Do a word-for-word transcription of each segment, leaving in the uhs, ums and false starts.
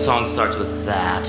song starts with that.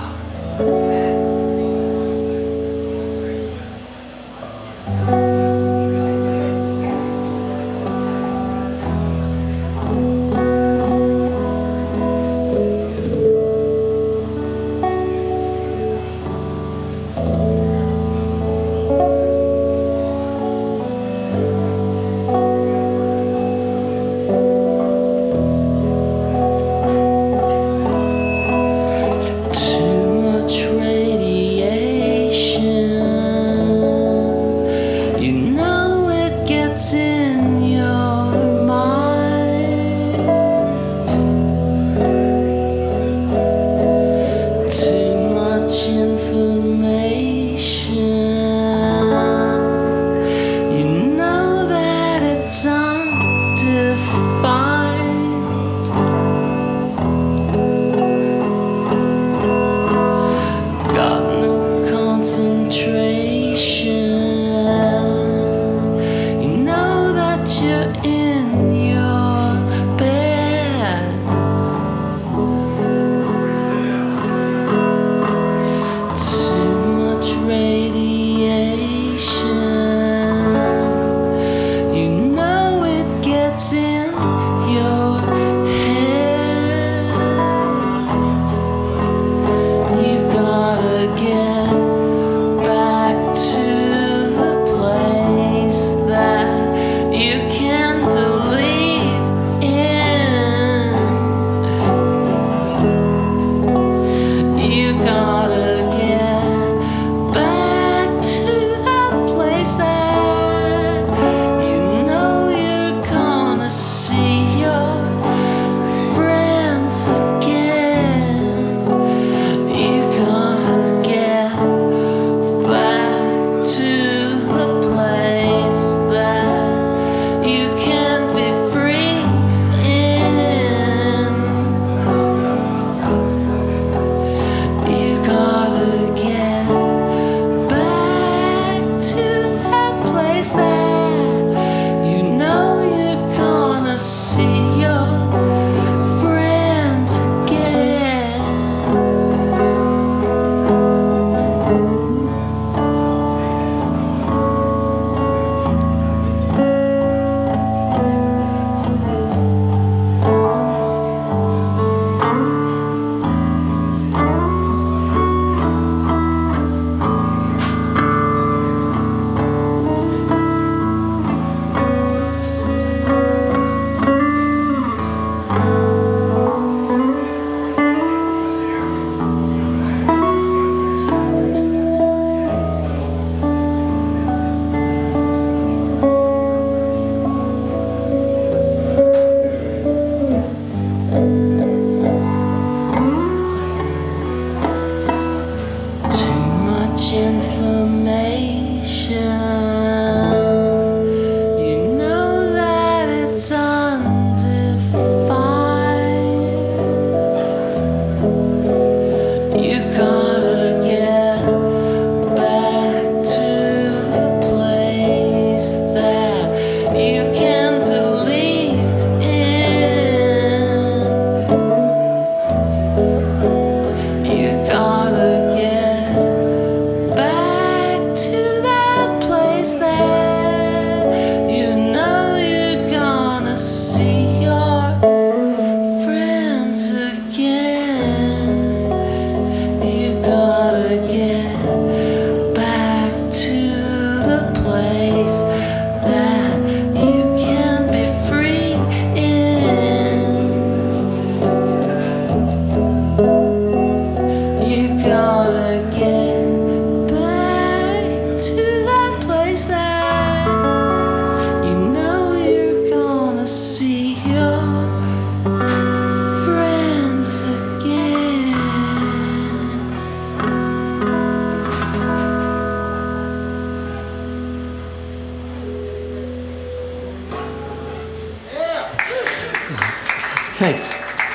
Thanks.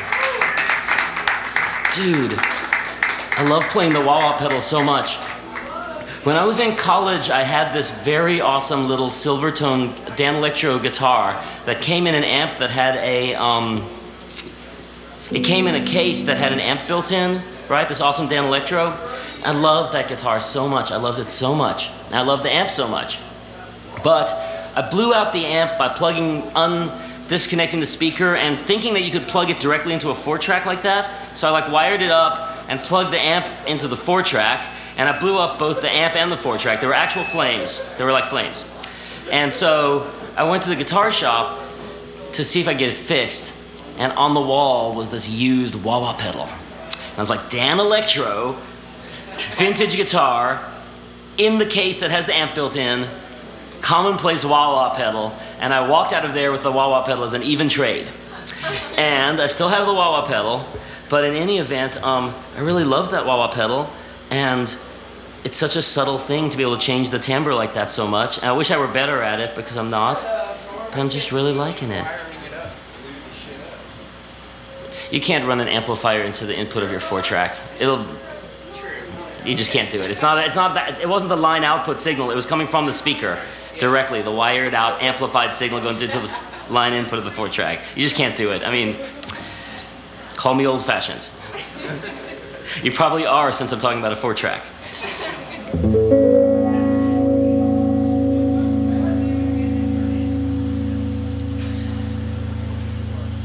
Dude, I love playing the wah-wah pedal so much. When I was in college, I had this very awesome little Silvertone Danelectro guitar that came in an amp that had a, um, It came in a case that had an amp built in, right? This awesome Dan Electro. I loved that guitar so much. I loved it so much. And I loved the amp so much. But I blew out the amp by plugging, un disconnecting the speaker and thinking that you could plug it directly into a four track like that. So I like wired it up and plugged the amp into the four track, and I blew up both the amp and the four track. They were actual flames. They were like flames. And so I went to the guitar shop to see if I could get it fixed. And on the wall was this used wah-wah pedal. And I was like, Dan Electro, vintage guitar, in the case that has the amp built in, commonplace wah-wah pedal, and I walked out of there with the wah-wah pedal as an even trade. And I still have the wah-wah pedal, but in any event, um, I really love that wah-wah pedal, and it's such a subtle thing to be able to change the timbre like that so much. And I wish I were better at it, because I'm not, but I'm just really liking it. You can't run an amplifier into the input of your four track. It'll, you just can't do it. It's not, it's not that, it wasn't the line output signal, it was coming from the speaker directly, the wired out amplified signal going into the line input of the four track. You just can't do it. I mean, call me old fashioned. You probably are, since I'm talking about a four track.